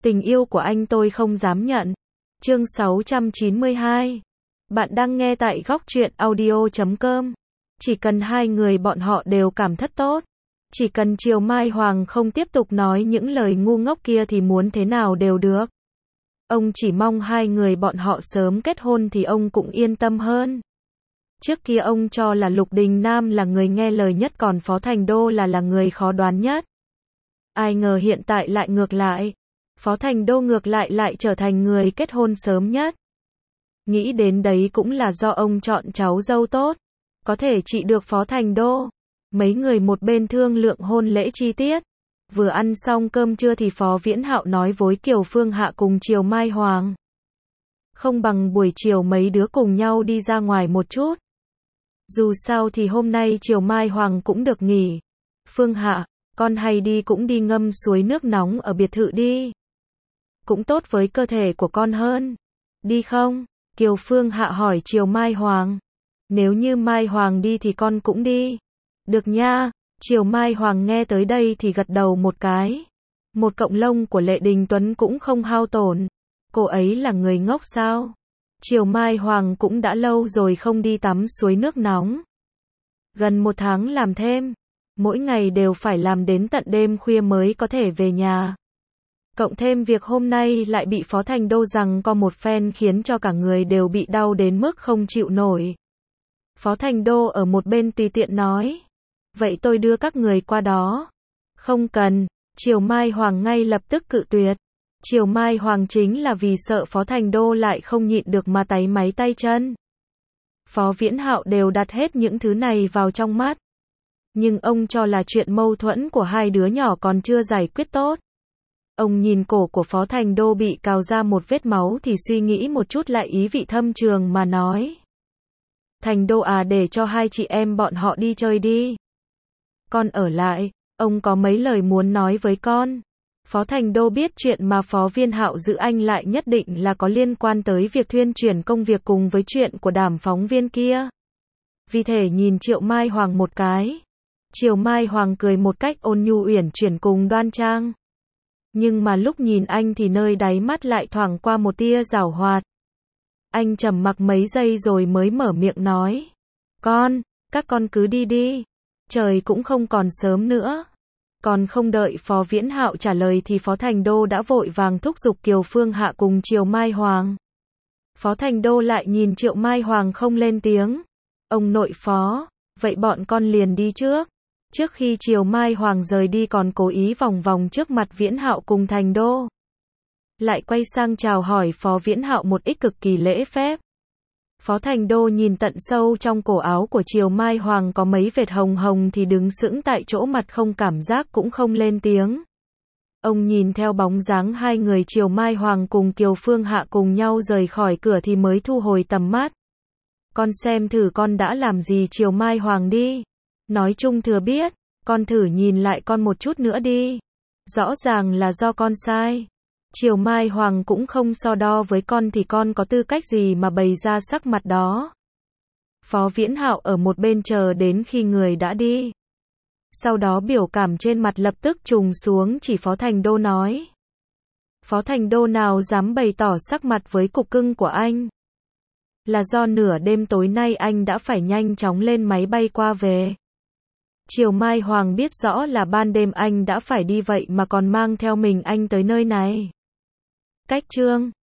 Tình yêu của anh tôi không dám nhận. Chương 692. Bạn đang nghe tại góc truyện audio.com. Chỉ cần hai người bọn họ đều cảm thất tốt. Chỉ cần Triều Mai Hoàng không tiếp tục nói những lời ngu ngốc kia thì muốn thế nào đều được. Ông chỉ mong hai người bọn họ sớm kết hôn thì ông cũng yên tâm hơn. Trước kia ông cho là Lục Đình Nam là người nghe lời nhất còn Phó Thành Đô là người khó đoán nhất. Ai ngờ hiện tại lại ngược lại. Phó Thành Đô ngược lại trở thành người kết hôn sớm nhất. Nghĩ đến đấy cũng là do ông chọn cháu dâu tốt. Có thể trị được Phó Thành Đô. Mấy người một bên thương lượng hôn lễ chi tiết. Vừa ăn xong cơm trưa thì Phó Viễn Hạo nói với Kiều Phương Hạ cùng Triều Mai Hoàng. Không bằng buổi chiều mấy đứa cùng nhau đi ra ngoài một chút. Dù sao thì hôm nay Triều Mai Hoàng cũng được nghỉ. Phương Hạ, con hay đi cũng đi ngâm suối nước nóng ở biệt thự đi. Cũng tốt với cơ thể của con hơn. Đi không? Kiều Phương Hạ hỏi Triều Mai Hoàng. Nếu như Mai Hoàng đi thì con cũng đi. Được nha. Triều Mai Hoàng nghe tới đây thì gật đầu một cái. Một cọng lông của Lệ Đình Tuấn cũng không hao tổn. Cô ấy là người ngốc sao? Triều Mai Hoàng cũng đã lâu rồi không đi tắm suối nước nóng. Gần 1 tháng làm thêm. Mỗi ngày đều phải làm đến tận đêm khuya mới có thể về nhà. Cộng thêm việc hôm nay lại bị Phó Thành Đô giằng co một phen khiến cho cả người đều bị đau đến mức không chịu nổi. Phó Thành Đô ở một bên tùy tiện nói. Vậy tôi đưa các người qua đó. Không cần. Triều Mai Hoàng ngay lập tức cự tuyệt. Triều Mai Hoàng chính là vì sợ Phó Thành Đô lại không nhịn được mà táy máy tay chân. Phó Viễn Hạo đều đặt hết những thứ này vào trong mắt. Nhưng ông cho là chuyện mâu thuẫn của hai đứa nhỏ còn chưa giải quyết tốt. Ông nhìn cổ của Phó Thành Đô bị cào ra một vết máu thì suy nghĩ một chút lại ý vị thâm trường mà nói. Thành Đô à, để cho hai chị em bọn họ đi chơi đi. Con ở lại, ông có mấy lời muốn nói với con. Phó Thành Đô biết chuyện mà Phó Viên Hạo giữ anh lại nhất định là có liên quan tới việc thuyên chuyển công việc cùng với chuyện của Đàm phóng viên kia. Vì thế nhìn Triệu Mai Hoàng một cái. Triều Mai Hoàng cười một cách ôn nhu uyển chuyển cùng đoan trang. Nhưng mà lúc nhìn anh thì nơi đáy mắt lại thoảng qua một tia giảo hoạt. Anh trầm mặc mấy giây rồi mới mở miệng nói. Các con cứ đi đi. Trời cũng không còn sớm nữa. Còn không đợi Phó Viễn Hạo trả lời thì Phó Thành Đô đã vội vàng thúc giục Kiều Phương Hạ cùng Triều Mai Hoàng. Phó Thành Đô lại nhìn Triệu Mai Hoàng không lên tiếng. Ông nội Phó, vậy bọn con liền đi trước. Trước khi Triều Mai Hoàng rời đi còn cố ý vòng vòng trước mặt Viễn Hạo cùng Thành Đô. Lại quay sang chào hỏi Phó Viễn Hạo một ít cực kỳ lễ phép. Phó Thành Đô nhìn tận sâu trong cổ áo của Triều Mai Hoàng có mấy vệt hồng hồng thì đứng sững tại chỗ mặt không cảm giác cũng không lên tiếng. Ông nhìn theo bóng dáng hai người Triều Mai Hoàng cùng Kiều Phương Hạ cùng nhau rời khỏi cửa thì mới thu hồi tầm mắt. Con xem thử con đã làm gì Triều Mai Hoàng đi. Nói chung thừa biết, con thử nhìn lại con một chút nữa đi. Rõ ràng là do con sai. Triều Mai Hoàng cũng không so đo với con thì con có tư cách gì mà bày ra sắc mặt đó. Phó Viễn Hạo ở một bên chờ đến khi người đã đi. Sau đó biểu cảm trên mặt lập tức trùng xuống chỉ Phó Thành Đô nói. Phó Thành Đô nào dám bày tỏ sắc mặt với cục cưng của anh. Là do nửa đêm tối nay anh đã phải nhanh chóng lên máy bay qua về. Triều Mai Hoàng biết rõ là ban đêm anh đã phải đi vậy mà còn mang theo mình anh tới nơi này. Cách chương